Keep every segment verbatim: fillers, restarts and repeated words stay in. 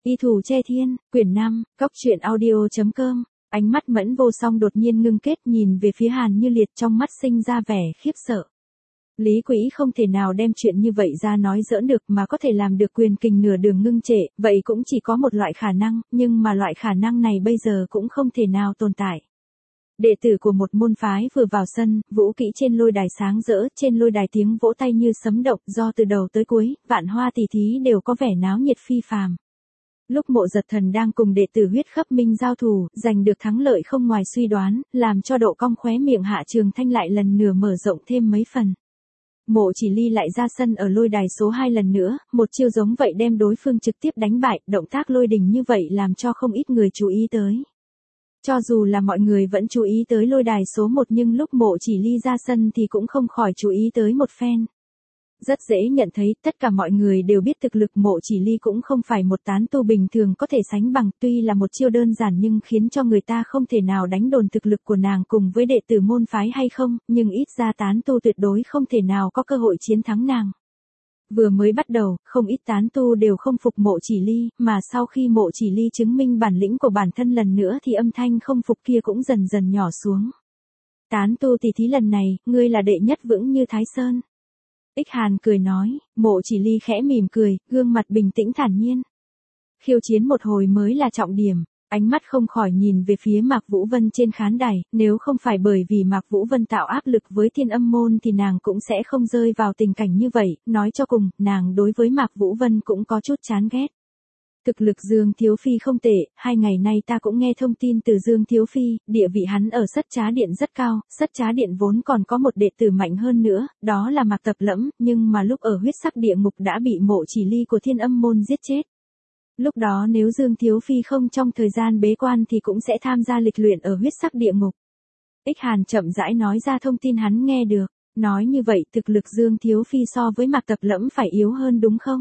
Y Thủ Che Thiên, quyển năm, cốc truyện audio chấm com. Ánh mắt Mẫn Vô Song đột nhiên ngưng kết, nhìn về phía Hàn Như Liệt, trong mắt sinh ra vẻ khiếp sợ. Lý Quỹ không thể nào đem chuyện như vậy ra nói giỡn được, mà có thể làm được quyền kình nửa đường ngưng trệ, vậy cũng chỉ có một loại khả năng, nhưng mà loại khả năng này bây giờ cũng không thể nào tồn tại. Đệ tử của một môn phái vừa vào sân, vũ kỹ trên lôi đài sáng rỡ, trên lôi đài tiếng vỗ tay như sấm động, do từ đầu tới cuối, vạn hoa tỷ thí đều có vẻ náo nhiệt phi phàm. Lúc Mộ Giật Thần đang cùng đệ tử Huyết Khắp Minh giao thủ, giành được thắng lợi không ngoài suy đoán, làm cho độ cong khóe miệng Hạ Trường Thanh lại lần nữa mở rộng thêm mấy phần. Mộ Chỉ Ly lại ra sân ở lôi đài số hai lần nữa, một chiêu giống vậy đem đối phương trực tiếp đánh bại, động tác lôi đình như vậy làm cho không ít người chú ý tới. Cho dù là mọi người vẫn chú ý tới lôi đài số một, nhưng lúc Mộ Chỉ Ly ra sân thì cũng không khỏi chú ý tới một phen. Rất dễ nhận thấy, tất cả mọi người đều biết thực lực Mộ Chỉ Ly cũng không phải một tán tu bình thường có thể sánh bằng, tuy là một chiêu đơn giản nhưng khiến cho người ta không thể nào đánh đồn thực lực của nàng cùng với đệ tử môn phái hay không, nhưng ít ra tán tu tuyệt đối không thể nào có cơ hội chiến thắng nàng. Vừa mới bắt đầu, không ít tán tu đều không phục Mộ Chỉ Ly, mà sau khi Mộ Chỉ Ly chứng minh bản lĩnh của bản thân lần nữa thì âm thanh không phục kia cũng dần dần nhỏ xuống. Tán tu tỷ thí lần này, ngươi là đệ nhất vững như Thái Sơn. Ích Hàn cười nói. Mộ Chỉ Ly khẽ mỉm cười, gương mặt bình tĩnh thản nhiên. Khiêu chiến một hồi mới là trọng điểm. Ánh mắt không khỏi nhìn về phía Mạc Vũ Vân trên khán đài, nếu không phải bởi vì Mạc Vũ Vân tạo áp lực với Thiên Âm môn thì nàng cũng sẽ không rơi vào tình cảnh như vậy, nói cho cùng, nàng đối với Mạc Vũ Vân cũng có chút chán ghét. Thực lực Dương Thiếu Phi không tệ, hai ngày nay ta cũng nghe thông tin từ Dương Thiếu Phi, địa vị hắn ở Sất Trá Điện rất cao, Sất Trá Điện vốn còn có một đệ tử mạnh hơn nữa, đó là Mạc Tập Lẫm, nhưng mà lúc ở huyết sắc địa ngục đã bị Mộ Chỉ Ly của Thiên Âm môn giết chết. Lúc đó nếu Dương Thiếu Phi không trong thời gian bế quan thì cũng sẽ tham gia lịch luyện ở huyết sắc địa ngục. Ích Hàn chậm rãi nói ra thông tin hắn nghe được, nói như vậy thực lực Dương Thiếu Phi so với Mạc Tập Lẫm phải yếu hơn đúng không?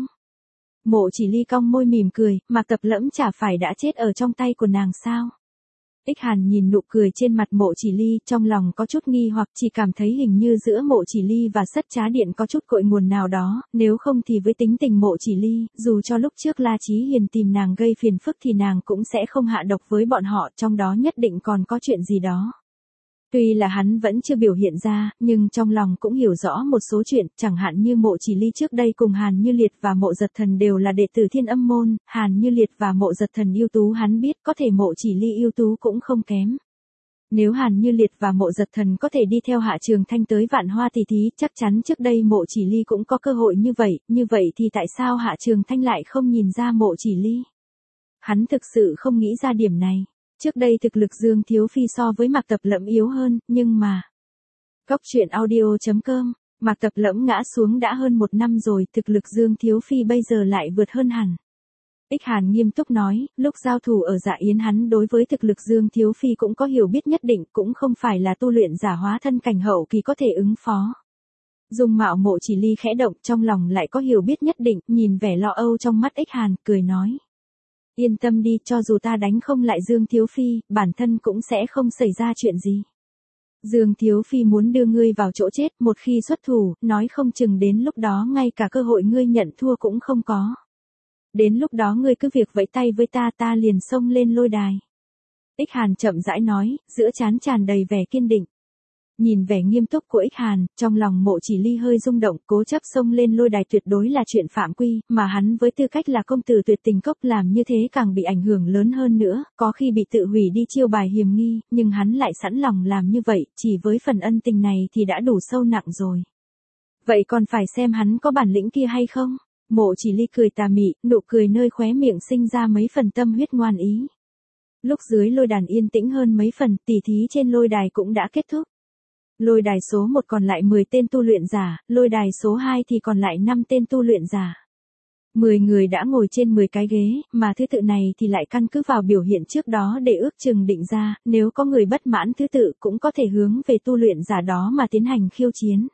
Mộ Chỉ Ly cong môi mỉm cười, Mạc Tập Lẫm chả phải đã chết ở trong tay của nàng sao? Ích Hàn nhìn nụ cười trên mặt Mộ Chỉ Ly, trong lòng có chút nghi hoặc, chỉ cảm thấy hình như giữa Mộ Chỉ Ly và Sất Trá Điện có chút cội nguồn nào đó, nếu không thì với tính tình Mộ Chỉ Ly, dù cho lúc trước La Chí Hiền tìm nàng gây phiền phức thì nàng cũng sẽ không hạ độc với bọn họ, trong đó nhất định còn có chuyện gì đó. Tuy là hắn vẫn chưa biểu hiện ra, nhưng trong lòng cũng hiểu rõ một số chuyện, chẳng hạn như Mộ Chỉ Ly trước đây cùng Hàn Như Liệt và Mộ Giật Thần đều là đệ tử Thiên Âm môn, Hàn Như Liệt và Mộ Giật Thần ưu tú hắn biết, có thể Mộ Chỉ Ly ưu tú cũng không kém. Nếu Hàn Như Liệt và Mộ Giật Thần có thể đi theo Hạ Trường Thanh tới Vạn Hoa tỷ thí, chắc chắn trước đây Mộ Chỉ Ly cũng có cơ hội như vậy, như vậy thì tại sao Hạ Trường Thanh lại không nhìn ra Mộ Chỉ Ly? Hắn thực sự không nghĩ ra điểm này. Trước đây thực lực Dương Thiếu Phi so với Mạc Tập Lẫm yếu hơn, nhưng mà... Cốc truyện audio chấm com, Mạc Tập Lẫm ngã xuống đã hơn một năm rồi, thực lực Dương Thiếu Phi bây giờ lại vượt hơn hẳn. Ích Hàn nghiêm túc nói, lúc giao thủ ở Dạ Yến hắn đối với thực lực Dương Thiếu Phi cũng có hiểu biết nhất định, cũng không phải là tu luyện giả hóa thân cảnh hậu kỳ có thể ứng phó. Dung mạo Mộ Chỉ Ly khẽ động, trong lòng lại có hiểu biết nhất định, nhìn vẻ lo âu trong mắt Ích Hàn, cười nói. Yên tâm đi, cho dù ta đánh không lại Dương Thiếu Phi, bản thân cũng sẽ không xảy ra chuyện gì. Dương Thiếu Phi muốn đưa ngươi vào chỗ chết, một khi xuất thủ, nói không chừng đến lúc đó ngay cả cơ hội ngươi nhận thua cũng không có. Đến lúc đó ngươi cứ việc vẫy tay với ta, ta liền xông lên lôi đài. Ích Hàn chậm rãi nói, giữa trán tràn đầy vẻ kiên định. Nhìn vẻ nghiêm túc của Ích Hàn, trong lòng Mộ Chỉ Ly hơi rung động, cố chấp xông lên lôi đài tuyệt đối là chuyện phạm quy, mà hắn với tư cách là công tử Tuyệt Tình Cốc làm như thế càng bị ảnh hưởng lớn hơn nữa, có khi bị tự hủy đi chiêu bài hiềm nghi, nhưng hắn lại sẵn lòng làm như vậy, chỉ với phần ân tình này thì đã đủ sâu nặng rồi. Vậy còn phải xem hắn có bản lĩnh kia hay không? Mộ Chỉ Ly cười tà mị, nụ cười nơi khóe miệng sinh ra mấy phần tâm huyết ngoan ý. Lúc dưới lôi đàn yên tĩnh hơn mấy phần, tỷ thí trên lôi đài cũng đã kết thúc. Lôi đài số một còn lại mười tên tu luyện giả, lôi đài số hai thì còn lại năm tên tu luyện giả. mười người đã ngồi trên mười cái ghế, mà thứ tự này thì lại căn cứ vào biểu hiện trước đó để ước chừng định ra, nếu có người bất mãn thứ tự cũng có thể hướng về tu luyện giả đó mà tiến hành khiêu chiến.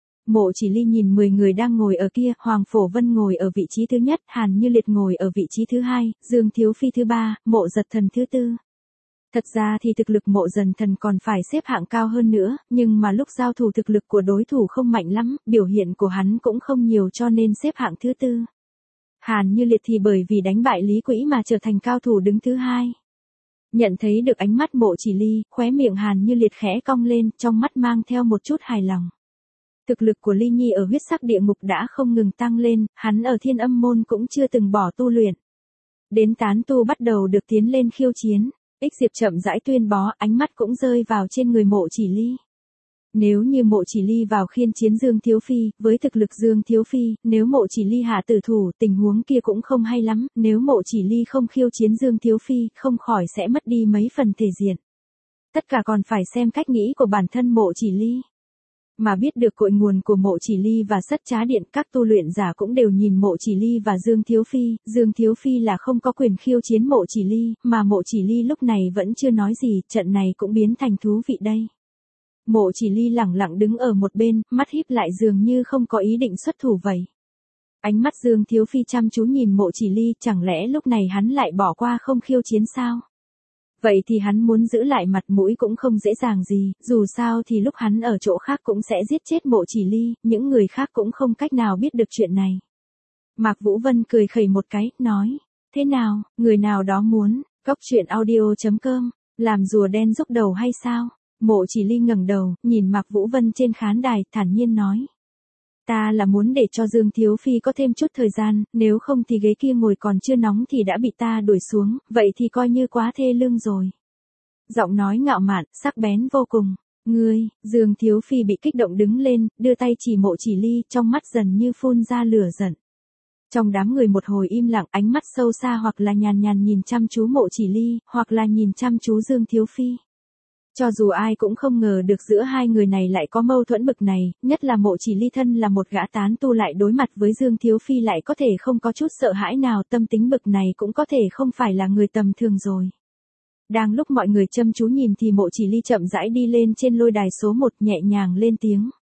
Mộ Chỉ Ly nhìn mười người đang ngồi ở kia, Hoàng Phổ Vân ngồi ở vị trí thứ nhất, Hàn Như Liệt ngồi ở vị trí thứ hai, Dương Thiếu Phi thứ ba, Mộ Giật Thần thứ tư. Thật ra thì thực lực Mộ Giật Thần còn phải xếp hạng cao hơn nữa, nhưng mà lúc giao thủ thực lực của đối thủ không mạnh lắm, biểu hiện của hắn cũng không nhiều cho nên xếp hạng thứ tư. Hàn Như Liệt thì bởi vì đánh bại Lý Quỹ mà trở thành cao thủ đứng thứ hai. Nhận thấy được ánh mắt Mộ Chỉ Ly, khóe miệng Hàn Như Liệt khẽ cong lên, trong mắt mang theo một chút hài lòng. Thực lực của Ly Nhi ở huyết sắc địa ngục đã không ngừng tăng lên, hắn ở Thiên Âm môn cũng chưa từng bỏ tu luyện. Đến tán tu bắt đầu được tiến lên khiêu chiến, Ích Diệp chậm rãi tuyên bố, ánh mắt cũng rơi vào trên người Mộ Chỉ Ly. Nếu như Mộ Chỉ Ly vào khiên chiến Dương Thiếu Phi, với thực lực Dương Thiếu Phi, nếu Mộ Chỉ Ly hạ tử thủ, tình huống kia cũng không hay lắm, nếu Mộ Chỉ Ly không khiêu chiến Dương Thiếu Phi, không khỏi sẽ mất đi mấy phần thể diện. Tất cả còn phải xem cách nghĩ của bản thân Mộ Chỉ Ly. Mà biết được cội nguồn của Mộ Chỉ Ly và Sất Trá Điện, các tu luyện giả cũng đều nhìn Mộ Chỉ Ly và Dương Thiếu Phi, Dương Thiếu Phi là không có quyền khiêu chiến Mộ Chỉ Ly, mà Mộ Chỉ Ly lúc này vẫn chưa nói gì, trận này cũng biến thành thú vị đây. Mộ Chỉ Ly lẳng lặng đứng ở một bên, mắt híp lại dường như không có ý định xuất thủ vậy. Ánh mắt Dương Thiếu Phi chăm chú nhìn Mộ Chỉ Ly, chẳng lẽ lúc này hắn lại bỏ qua không khiêu chiến sao? Vậy thì hắn muốn giữ lại mặt mũi cũng không dễ dàng gì, dù sao thì lúc hắn ở chỗ khác cũng sẽ giết chết Mộ Chỉ Ly, những người khác cũng không cách nào biết được chuyện này. Mạc Vũ Vân cười khẩy một cái, nói, thế nào, người nào đó muốn, cóc truyện audio chấm com, làm rùa đen rúc đầu hay sao? Mộ Chỉ Ly ngẩng đầu, nhìn Mạc Vũ Vân trên khán đài, thản nhiên nói. Ta là muốn để cho Dương Thiếu Phi có thêm chút thời gian, nếu không thì ghế kia ngồi còn chưa nóng thì đã bị ta đuổi xuống, vậy thì coi như quá thê lương rồi. Giọng nói ngạo mạn, sắc bén vô cùng. Ngươi, Dương Thiếu Phi bị kích động đứng lên, đưa tay chỉ Mộ Chỉ Ly, trong mắt dần như phun ra lửa giận. Trong đám người một hồi im lặng, ánh mắt sâu xa hoặc là nhàn nhàn nhìn chăm chú Mộ Chỉ Ly, hoặc là nhìn chăm chú Dương Thiếu Phi. Cho dù ai cũng không ngờ được giữa hai người này lại có mâu thuẫn bực này, nhất là Mộ Chỉ Ly thân là một gã tán tu lại đối mặt với Dương Thiếu Phi lại có thể không có chút sợ hãi nào, tâm tính bực này cũng có thể không phải là người tầm thường rồi. Đang lúc mọi người chăm chú nhìn thì Mộ Chỉ Ly chậm rãi đi lên trên lôi đài số một, nhẹ nhàng lên tiếng.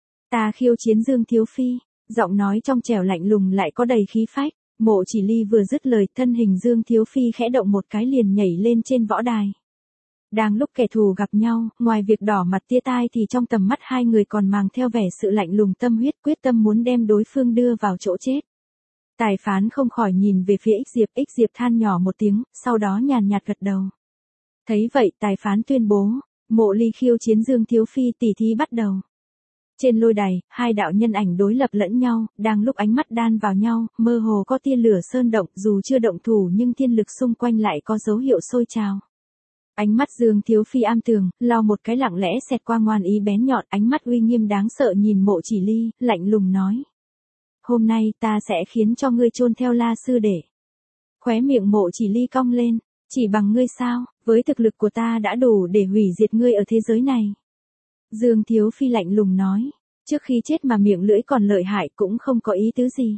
Ta khiêu chiến Dương Thiếu Phi, giọng nói trong trẻo lạnh lùng lại có đầy khí phách. Mộ Chỉ Ly vừa dứt lời, thân hình Dương Thiếu Phi khẽ động một cái liền nhảy lên trên võ đài. Đang lúc kẻ thù gặp nhau, ngoài việc đỏ mặt tia tai thì trong tầm mắt hai người còn mang theo vẻ sự lạnh lùng tâm huyết, quyết tâm muốn đem đối phương đưa vào chỗ chết. Tài phán không khỏi nhìn về phía Ích Diệp, Ích Diệp than nhỏ một tiếng, sau đó nhàn nhạt gật đầu. Thấy vậy, tài phán tuyên bố, Mộ Ly khiêu chiến Dương Thiếu Phi, tỷ thí bắt đầu. Trên lôi đài, hai đạo nhân ảnh đối lập lẫn nhau, đang lúc ánh mắt đan vào nhau, mơ hồ có tia lửa sơn động, dù chưa động thủ nhưng thiên lực xung quanh lại có dấu hiệu sôi trào. Ánh mắt Dương Thiếu Phi am tường, lau một cái lặng lẽ xẹt qua ngoan ý bén nhọn, ánh mắt uy nghiêm đáng sợ nhìn Mộ Chỉ Ly, lạnh lùng nói. Hôm nay ta sẽ khiến cho ngươi chôn theo La sư đệ. Khóe miệng Mộ Chỉ Ly cong lên, chỉ bằng ngươi sao, với thực lực của ta đã đủ để hủy diệt ngươi ở thế giới này. Dương Thiếu Phi lạnh lùng nói, trước khi chết mà miệng lưỡi còn lợi hại cũng không có ý tứ gì.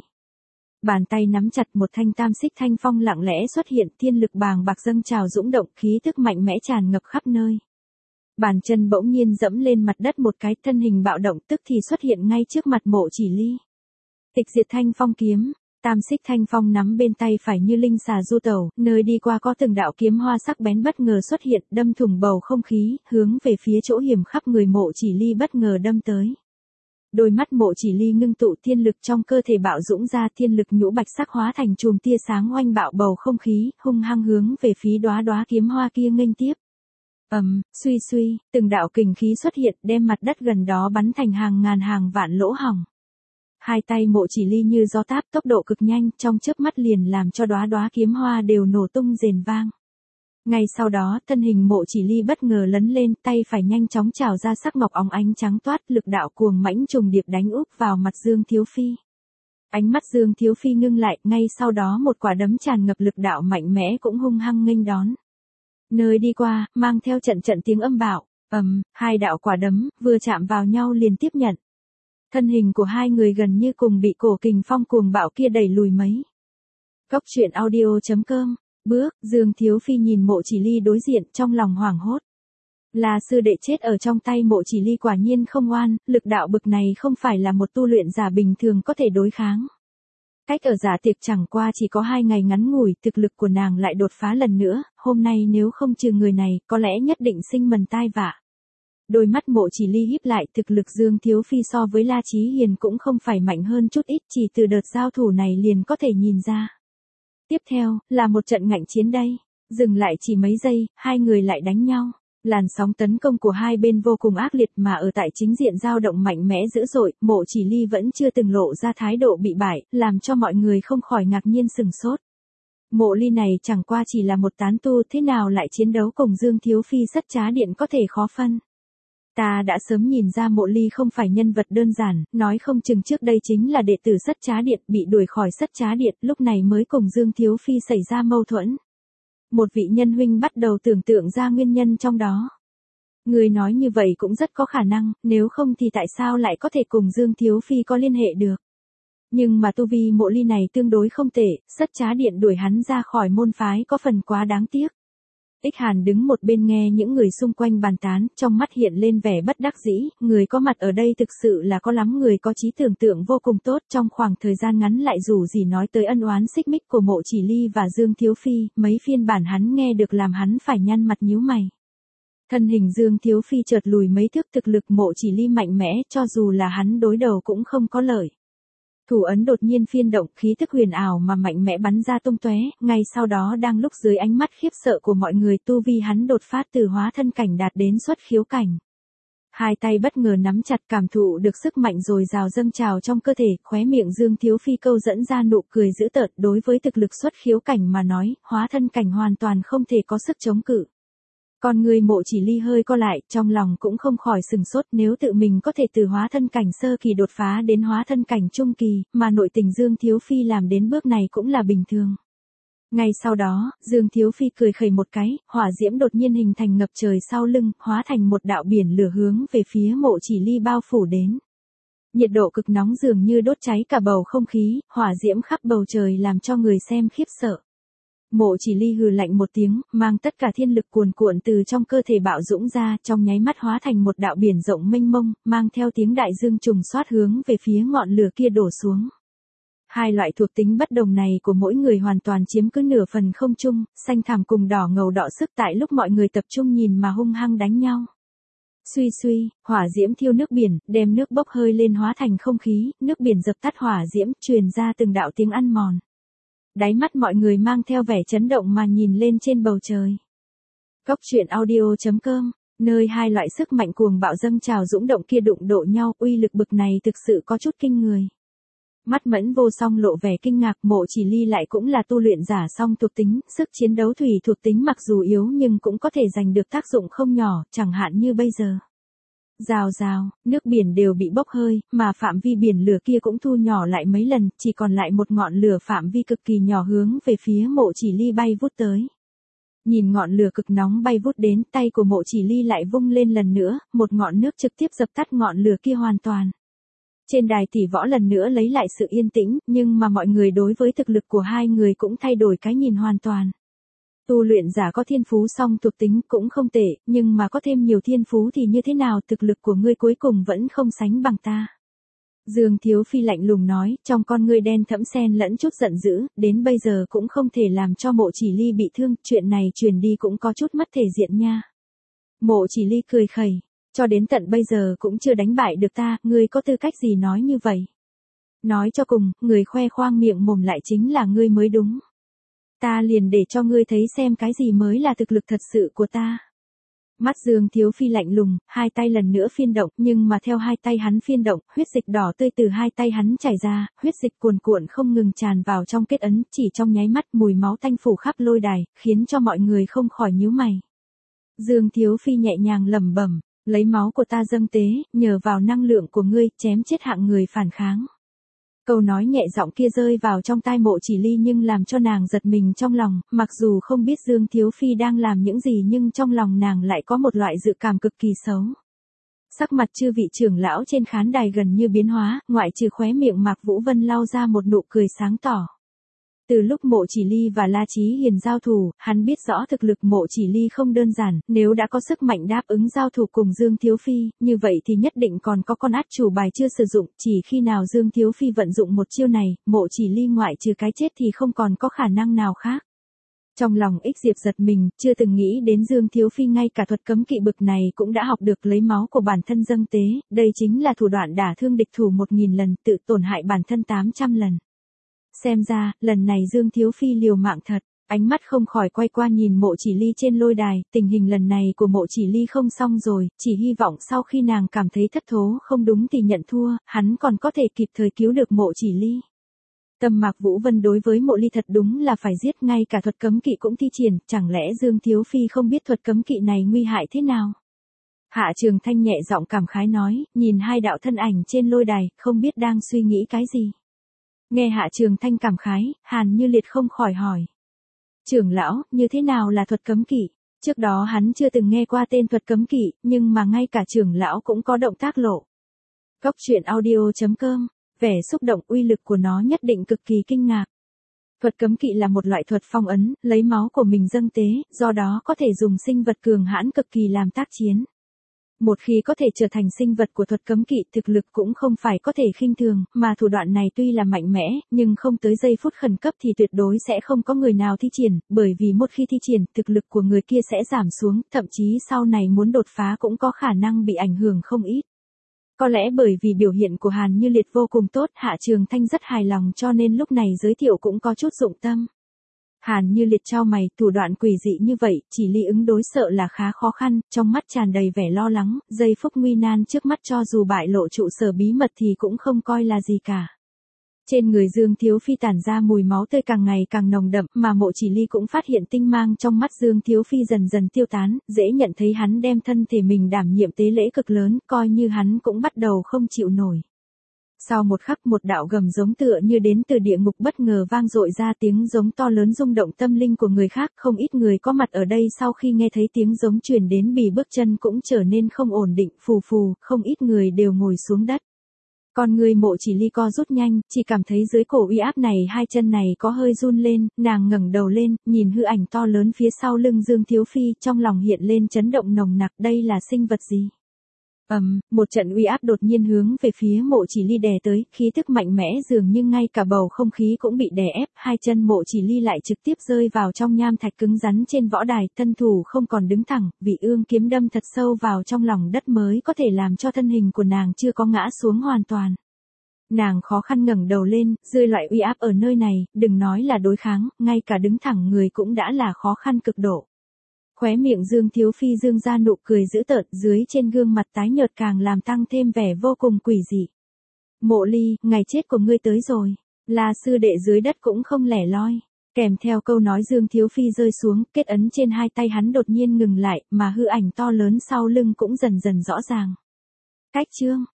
Bàn tay nắm chặt một thanh tam xích thanh phong lặng lẽ xuất hiện, thiên lực bàng bạc dâng trào dũng động, khí tức mạnh mẽ tràn ngập khắp nơi. Bàn chân bỗng nhiên dẫm lên mặt đất một cái, thân hình bạo động tức thì xuất hiện ngay trước mặt Mộ Chỉ Ly. Tịch diệt thanh phong kiếm, tam xích thanh phong nắm bên tay phải như linh xà du tẩu, nơi đi qua có từng đạo kiếm hoa sắc bén bất ngờ xuất hiện, đâm thủng bầu không khí, hướng về phía chỗ hiểm khắp người Mộ Chỉ Ly bất ngờ đâm tới. Đôi mắt Mộ Chỉ Ly ngưng tụ, thiên lực trong cơ thể bạo dũng ra, thiên lực nhũ bạch sắc hóa thành chùm tia sáng oanh bạo bầu không khí, hung hăng hướng về phía đóa đóa kiếm hoa kia nghênh tiếp. Ầm, um, suy suy, từng đạo kình khí xuất hiện, đem mặt đất gần đó bắn thành hàng ngàn hàng vạn lỗ hổng. Hai tay Mộ Chỉ Ly như gió táp, tốc độ cực nhanh, trong chớp mắt liền làm cho đóa đóa kiếm hoa đều nổ tung rền vang. Ngay sau đó, thân hình Mộ Chỉ Ly bất ngờ lấn lên, tay phải nhanh chóng trào ra sắc ngọc óng ánh trắng toát, lực đạo cuồng mãnh trùng điệp đánh úp vào mặt Dương Thiếu Phi. Ánh mắt Dương Thiếu Phi ngưng lại, ngay sau đó một quả đấm tràn ngập lực đạo mạnh mẽ cũng hung hăng nghênh đón. Nơi đi qua, mang theo trận trận tiếng âm bạo, ầm, um, hai đạo quả đấm vừa chạm vào nhau liền tiếp nhận. Thân hình của hai người gần như cùng bị cổ kình phong cuồng bạo kia đẩy lùi mấy. Cóc truyện audio chấm com. Bước, Dương Thiếu Phi nhìn Mộ Chỉ Ly đối diện, trong lòng hoảng hốt. Là sư đệ chết ở trong tay Mộ Chỉ Ly quả nhiên không oan, lực đạo bực này không phải là một tu luyện giả bình thường có thể đối kháng. Cách ở giả tiệc chẳng qua chỉ có hai ngày ngắn ngủi, thực lực của nàng lại đột phá lần nữa, hôm nay nếu không trừ người này, có lẽ nhất định sinh mầm tai vạ. Đôi mắt Mộ Chỉ Ly híp lại, thực lực Dương Thiếu Phi so với La Chí Hiền cũng không phải mạnh hơn chút ít, chỉ từ đợt giao thủ này liền có thể nhìn ra. Tiếp theo, là một trận ngạnh chiến đây. Dừng lại chỉ mấy giây, hai người lại đánh nhau. Làn sóng tấn công của hai bên vô cùng ác liệt mà ở tại chính diện dao động mạnh mẽ dữ dội, Mộ Chỉ Ly vẫn chưa từng lộ ra thái độ bị bại, làm cho mọi người không khỏi ngạc nhiên sừng sốt. Mộ Ly này chẳng qua chỉ là một tán tu, thế nào lại chiến đấu cùng Dương Thiếu Phi Sắt Trá Điện có thể khó phân. Ta đã sớm nhìn ra Mộ Ly không phải nhân vật đơn giản, nói không chừng trước đây chính là đệ tử Sắt Trá Điện bị đuổi khỏi Sắt Trá Điện, lúc này mới cùng Dương Thiếu Phi xảy ra mâu thuẫn. Một vị nhân huynh bắt đầu tưởng tượng ra nguyên nhân trong đó. Người nói như vậy cũng rất có khả năng, nếu không thì tại sao lại có thể cùng Dương Thiếu Phi có liên hệ được. Nhưng mà tu vi Mộ Ly này tương đối không tệ, Sắt Trá Điện đuổi hắn ra khỏi môn phái có phần quá đáng tiếc. Ích Hàn đứng một bên nghe những người xung quanh bàn tán, trong mắt hiện lên vẻ bất đắc dĩ, người có mặt ở đây thực sự là có lắm người có trí tưởng tượng vô cùng tốt, trong khoảng thời gian ngắn lại dù gì nói tới ân oán xích mích của Mộ Chỉ Ly và Dương Thiếu Phi, mấy phiên bản hắn nghe được làm hắn phải nhăn mặt nhíu mày. Thân hình Dương Thiếu Phi chợt lùi mấy thước, thực lực Mộ Chỉ Ly mạnh mẽ, cho dù là hắn đối đầu cũng không có lợi. Thủ ấn đột nhiên phiên động, khí thức huyền ảo mà mạnh mẽ bắn ra tung tóe, ngay sau đó đang lúc dưới ánh mắt khiếp sợ của mọi người, tu vi hắn đột phát từ hóa thân cảnh đạt đến xuất khiếu cảnh. Hai tay bất ngờ nắm chặt, cảm thụ được sức mạnh dồi dào dâng trào trong cơ thể, khóe miệng Dương Thiếu Phi câu dẫn ra nụ cười dữ tợn, đối với thực lực xuất khiếu cảnh mà nói, hóa thân cảnh hoàn toàn không thể có sức chống cự. Con người Mộ Chỉ Ly hơi co lại, trong lòng cũng không khỏi sừng sốt, nếu tự mình có thể từ hóa thân cảnh sơ kỳ đột phá đến hóa thân cảnh trung kỳ, mà nội tình Dương Thiếu Phi làm đến bước này cũng là bình thường. Ngay sau đó, Dương Thiếu Phi cười khẩy một cái, hỏa diễm đột nhiên hình thành ngập trời sau lưng, hóa thành một đạo biển lửa hướng về phía Mộ Chỉ Ly bao phủ đến. Nhiệt độ cực nóng dường như đốt cháy cả bầu không khí, hỏa diễm khắp bầu trời làm cho người xem khiếp sợ. Mộ Chỉ Ly hừ lạnh một tiếng, mang tất cả thiên lực cuồn cuộn từ trong cơ thể bạo dũng ra, trong nháy mắt hóa thành một đạo biển rộng mênh mông, mang theo tiếng đại dương trùng xoát hướng về phía ngọn lửa kia đổ xuống. Hai loại thuộc tính bất đồng này của mỗi người hoàn toàn chiếm cứ nửa phần không trung, xanh thẳm cùng đỏ ngầu đọ sức tại lúc mọi người tập trung nhìn mà hung hăng đánh nhau. Suy suy, hỏa diễm thiêu nước biển, đem nước bốc hơi lên hóa thành không khí, nước biển dập tắt hỏa diễm, truyền ra từng đạo tiếng ăn mòn. Đáy mắt mọi người mang theo vẻ chấn động mà nhìn lên trên bầu trời. Cốc truyện audio chấm com, nơi hai loại sức mạnh cuồng bạo dâng trào dũng động kia đụng độ nhau, uy lực bực này thực sự có chút kinh người. Mắt Mẫn Vô Song lộ vẻ kinh ngạc, Mộ Chỉ Ly lại cũng là tu luyện giả song thuộc tính, sức chiến đấu thủy thuộc tính mặc dù yếu nhưng cũng có thể giành được tác dụng không nhỏ, chẳng hạn như bây giờ. Rào rào, nước biển đều bị bốc hơi, mà phạm vi biển lửa kia cũng thu nhỏ lại mấy lần, chỉ còn lại một ngọn lửa phạm vi cực kỳ nhỏ hướng về phía Mộ Chỉ Ly bay vút tới. Nhìn ngọn lửa cực nóng bay vút đến, tay của Mộ Chỉ Ly lại vung lên lần nữa, một ngọn nước trực tiếp dập tắt ngọn lửa kia hoàn toàn. Trên đài tỷ võ lần nữa lấy lại sự yên tĩnh, nhưng mà mọi người đối với thực lực của hai người cũng thay đổi cái nhìn hoàn toàn. Tu luyện giả có thiên phú song thuộc tính cũng không tệ, nhưng mà có thêm nhiều thiên phú thì như thế nào, thực lực của ngươi cuối cùng vẫn không sánh bằng ta. Dương Thiếu Phi lạnh lùng nói, trong con ngươi đen thẫm xen lẫn chút giận dữ, đến bây giờ cũng không thể làm cho Mộ Chỉ Ly bị thương, chuyện này truyền đi cũng có chút mất thể diện nha. Mộ Chỉ Ly cười khẩy, cho đến tận bây giờ cũng chưa đánh bại được ta, ngươi có tư cách gì nói như vậy? Nói cho cùng, người khoe khoang miệng mồm lại chính là ngươi mới đúng. Ta liền để cho ngươi thấy xem cái gì mới là thực lực thật sự của ta. Mắt Dương Thiếu Phi lạnh lùng, hai tay lần nữa phiên động, nhưng mà theo hai tay hắn phiên động, huyết dịch đỏ tươi từ hai tay hắn chảy ra, huyết dịch cuồn cuộn không ngừng tràn vào trong kết ấn, chỉ trong nháy mắt mùi máu tanh phủ khắp lôi đài, khiến cho mọi người không khỏi nhíu mày. Dương Thiếu Phi nhẹ nhàng lẩm bẩm, lấy máu của ta dâng tế, nhờ vào năng lượng của ngươi, chém chết hạng người phản kháng. Câu nói nhẹ giọng kia rơi vào trong tai Mộ Chỉ Ly nhưng làm cho nàng giật mình trong lòng, mặc dù không biết Dương Thiếu Phi đang làm những gì nhưng trong lòng nàng lại có một loại dự cảm cực kỳ xấu. Sắc mặt chư vị trưởng lão trên khán đài gần như biến hóa, ngoại trừ khóe miệng Mạc Vũ Vân lau ra một nụ cười sáng tỏ. Từ lúc Mộ Chỉ Ly và La Chí Hiền giao thủ, hắn biết rõ thực lực Mộ Chỉ Ly không đơn giản, nếu đã có sức mạnh đáp ứng giao thủ cùng Dương Thiếu Phi, như vậy thì nhất định còn có con át chủ bài chưa sử dụng, chỉ khi nào Dương Thiếu Phi vận dụng một chiêu này, Mộ Chỉ Ly ngoại trừ cái chết thì không còn có khả năng nào khác. Trong lòng Ích Diệp giật mình, chưa từng nghĩ đến Dương Thiếu Phi ngay cả thuật cấm kỵ bực này cũng đã học được lấy máu của bản thân dâng tế, đây chính là thủ đoạn đả thương địch thủ một nghìn lần, tự tổn hại bản thân tám trăm lần. Xem ra, lần này Dương Thiếu Phi liều mạng thật, ánh mắt không khỏi quay qua nhìn Mộ Chỉ Ly trên lôi đài, tình hình lần này của Mộ Chỉ Ly không xong rồi, chỉ hy vọng sau khi nàng cảm thấy thất thố không đúng thì nhận thua, hắn còn có thể kịp thời cứu được Mộ Chỉ Ly. Tâm Mạc Vũ Vân đối với Mộ Ly thật đúng là phải giết, ngay cả thuật cấm kỵ cũng thi triển, chẳng lẽ Dương Thiếu Phi không biết thuật cấm kỵ này nguy hại thế nào? Hạ Trường Thanh nhẹ giọng cảm khái nói, nhìn hai đạo thân ảnh trên lôi đài, không biết đang suy nghĩ cái gì. Nghe Hạ Trường Thanh cảm khái, Hàn Như Liệt không khỏi hỏi. Trưởng lão, như thế nào là thuật cấm kỵ? Trước đó hắn chưa từng nghe qua tên thuật cấm kỵ, nhưng mà ngay cả trưởng lão cũng có động tác lộ. Cốc truyện audio chấm com, vẻ xúc động, uy lực của nó nhất định cực kỳ kinh ngạc. Thuật cấm kỵ là một loại thuật phong ấn, lấy máu của mình dâng tế, do đó có thể dùng sinh vật cường hãn cực kỳ làm tác chiến. Một khi có thể trở thành sinh vật của thuật cấm kỵ, thực lực cũng không phải có thể khinh thường, mà thủ đoạn này tuy là mạnh mẽ, nhưng không tới giây phút khẩn cấp thì tuyệt đối sẽ không có người nào thi triển, bởi vì một khi thi triển, thực lực của người kia sẽ giảm xuống, thậm chí sau này muốn đột phá cũng có khả năng bị ảnh hưởng không ít. Có lẽ bởi vì biểu hiện của Hàn Như Liệt vô cùng tốt, Hạ Trường Thanh rất hài lòng cho nên lúc này giới thiệu cũng có chút dụng tâm. Hàn Như Liệt chau mày, thủ đoạn quỷ dị như vậy, Chỉ Ly ứng đối sợ là khá khó khăn, trong mắt tràn đầy vẻ lo lắng, giây phút nguy nan trước mắt cho dù bại lộ trụ sở bí mật thì cũng không coi là gì cả. Trên người Dương Thiếu Phi tản ra mùi máu tươi càng ngày càng nồng đậm, mà Mộ Chỉ Ly cũng phát hiện tinh mang trong mắt Dương Thiếu Phi dần dần tiêu tán, dễ nhận thấy hắn đem thân thể mình đảm nhiệm tế lễ cực lớn, coi như hắn cũng bắt đầu không chịu nổi. Sau một khắc, một đạo gầm giống tựa như đến từ địa ngục bất ngờ vang dội ra, tiếng giống to lớn rung động tâm linh của người khác, không ít người có mặt ở đây sau khi nghe thấy tiếng giống truyền đến bì bước chân cũng trở nên không ổn định, phù phù, không ít người đều ngồi xuống đất. Con người Mộ Chỉ Ly co rút nhanh, chỉ cảm thấy dưới cổ uy áp này hai chân này có hơi run lên, nàng ngẩng đầu lên, nhìn hư ảnh to lớn phía sau lưng Dương Thiếu Phi, trong lòng hiện lên chấn động nồng nặc, đây là sinh vật gì? Ầm, um, một trận uy áp đột nhiên hướng về phía Mộ Chỉ Ly đè tới, khí tức mạnh mẽ dường như ngay cả bầu không khí cũng bị đè ép, hai chân Mộ Chỉ Ly lại trực tiếp rơi vào trong nham thạch cứng rắn trên võ đài, thân thủ không còn đứng thẳng, vị ương kiếm đâm thật sâu vào trong lòng đất mới có thể làm cho thân hình của nàng chưa có ngã xuống hoàn toàn. Nàng khó khăn ngẩng đầu lên, dưới loại uy áp ở nơi này, đừng nói là đối kháng, ngay cả đứng thẳng người cũng đã là khó khăn cực độ. Khóe miệng Dương Thiếu Phi dương ra nụ cười dữ tợn, dưới trên gương mặt tái nhợt càng làm tăng thêm vẻ vô cùng quỷ dị. Mộ Ly, ngày chết của ngươi tới rồi. La sư đệ dưới đất cũng không lẻ loi. Kèm theo câu nói Dương Thiếu Phi rơi xuống, kết ấn trên hai tay hắn đột nhiên ngừng lại, mà hư ảnh to lớn sau lưng cũng dần dần rõ ràng. Cách chương